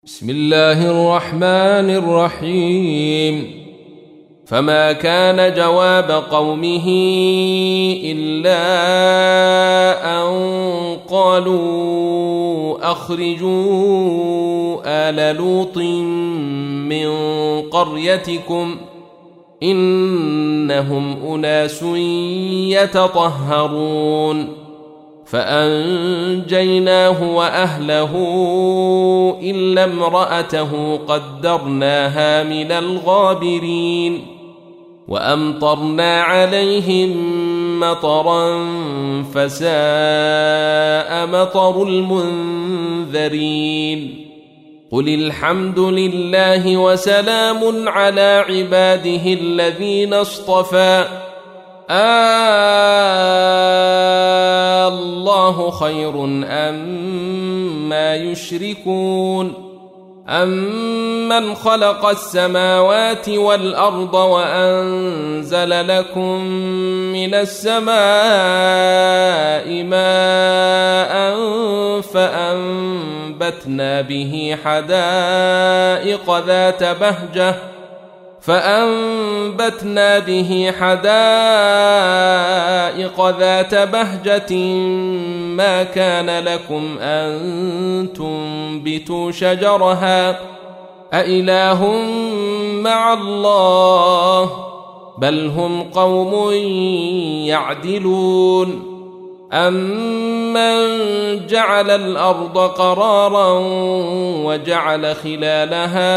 بسم الله الرحمن الرحيم. فما كان جواب قومه إلا أن قالوا أخرجوا آل لوط من قريتكم إنهم أناس يتطهرون. فأنجيناه وأهله إلا امرأته قدرناها من الغابرين. وأمطرنا عليهم مطرا فساء مطر المنذرين. قل الحمد لله وسلام على عباده الذين اصطفى الله خير أما يشركون. أمن خلق السماوات والأرض وأنزل لكم من السماء ماء فأنبتنا به حدائق ذات بهجة ما كان لكم أن تنبتوا شجرها أإله مع الله بل هم قوم يعدلون. أمن جعل الأرض قرارا وجعل خلالها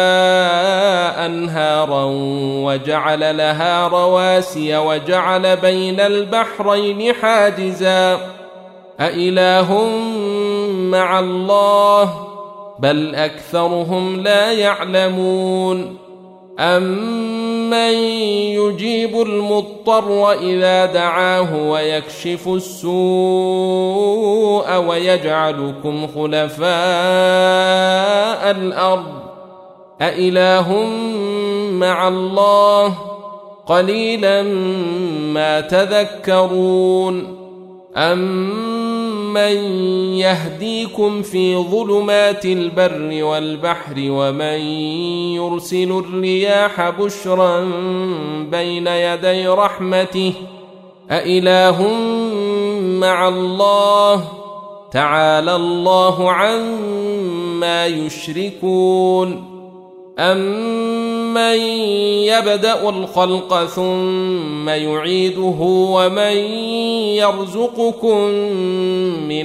أنهارا وجعل لها رواسي وجعل بين البحرين حاجزا أإله مع الله بل أكثرهم لا يعلمون. أمن يجيب المضطر إذا دعاه ويكشف السوء ويجعلكم خلفاء الأرض أإله مع الله قليلا ما تذكرون. أمن يهديكم في ظلمات البر والبحر ومن يرسل الرياح بشرا بين يدي رحمته أإله مع الله تعالى الله عما يشركون. أمن يبدأ الخلق ثم يعيده ومن يرزقكم من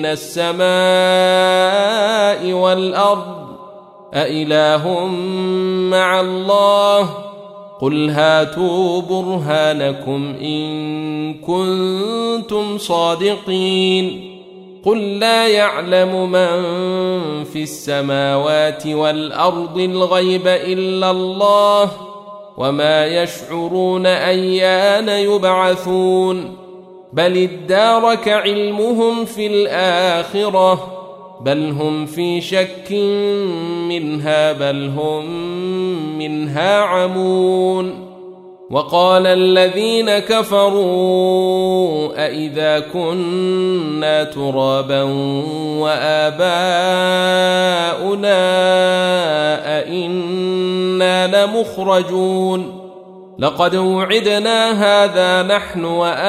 السماء والأرض أإله مع الله قل هاتوا برهانكم إن كنتم صادقين. قل لا يعلم من في السماوات والأرض الغيب إلا الله وما يشعرون أيان يبعثون. بل ادارك علمهم في الآخرة بل هم في شك منها بل هم منها عمون. وقال الذين كفروا أإذا كنا ترابا وآباؤنا أإنا لمخرجون. لقد وعدنا هذا نحن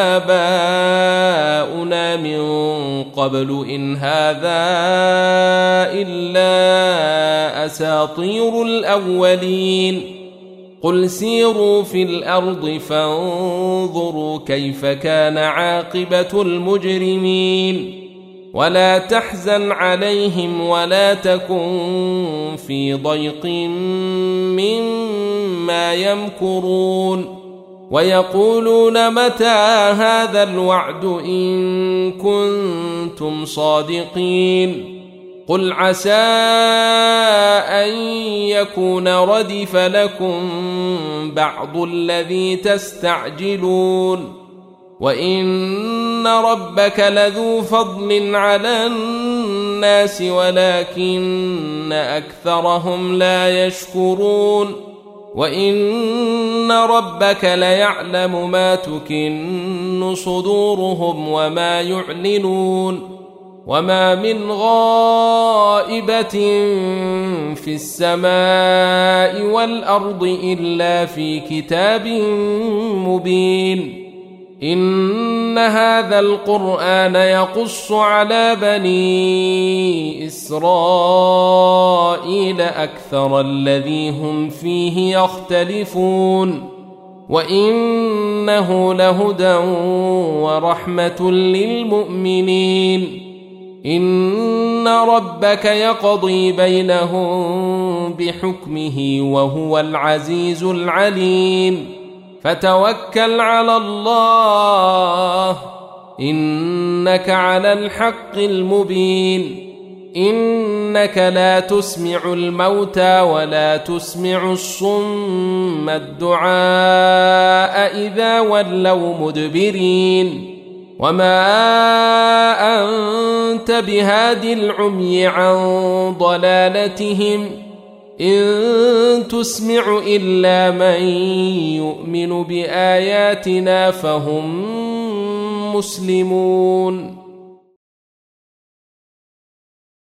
وآباؤنا من قبل إن هذا إلا أساطير الأولين. قل سيروا في الأرض فانظروا كيف كان عاقبة المجرمين. ولا تحزن عليهم ولا تكن في ضيق مما يمكرون. ويقولون متى هذا الوعد إن كنتم صادقين. قل عسى أن يكون ردف لكم بعض الذي تستعجلون. وإن ربك لذو فضل على الناس ولكن أكثرهم لا يشكرون. وإن ربك ليعلم ما تكن صدورهم وما يعلنون. وما من غائبة في في السماء والأرض إلا في كتاب مبين إن هذا القرآن يقص على بني إسرائيل أكثر الذي هم فيه يختلفون وإنه لهدى ورحمة للمؤمنين إن ربك يقضي بينهم بحكمه وهو العزيز العليم فتوكل على الله إنك على الحق المبين إنك لا تسمع الموتى ولا تسمع الصم الدعاء إذا ولوا مدبرين وما أنت بهاد العمي عن ضلالتهم إن تسمع إلا من يؤمن بآياتنا فهم مسلمون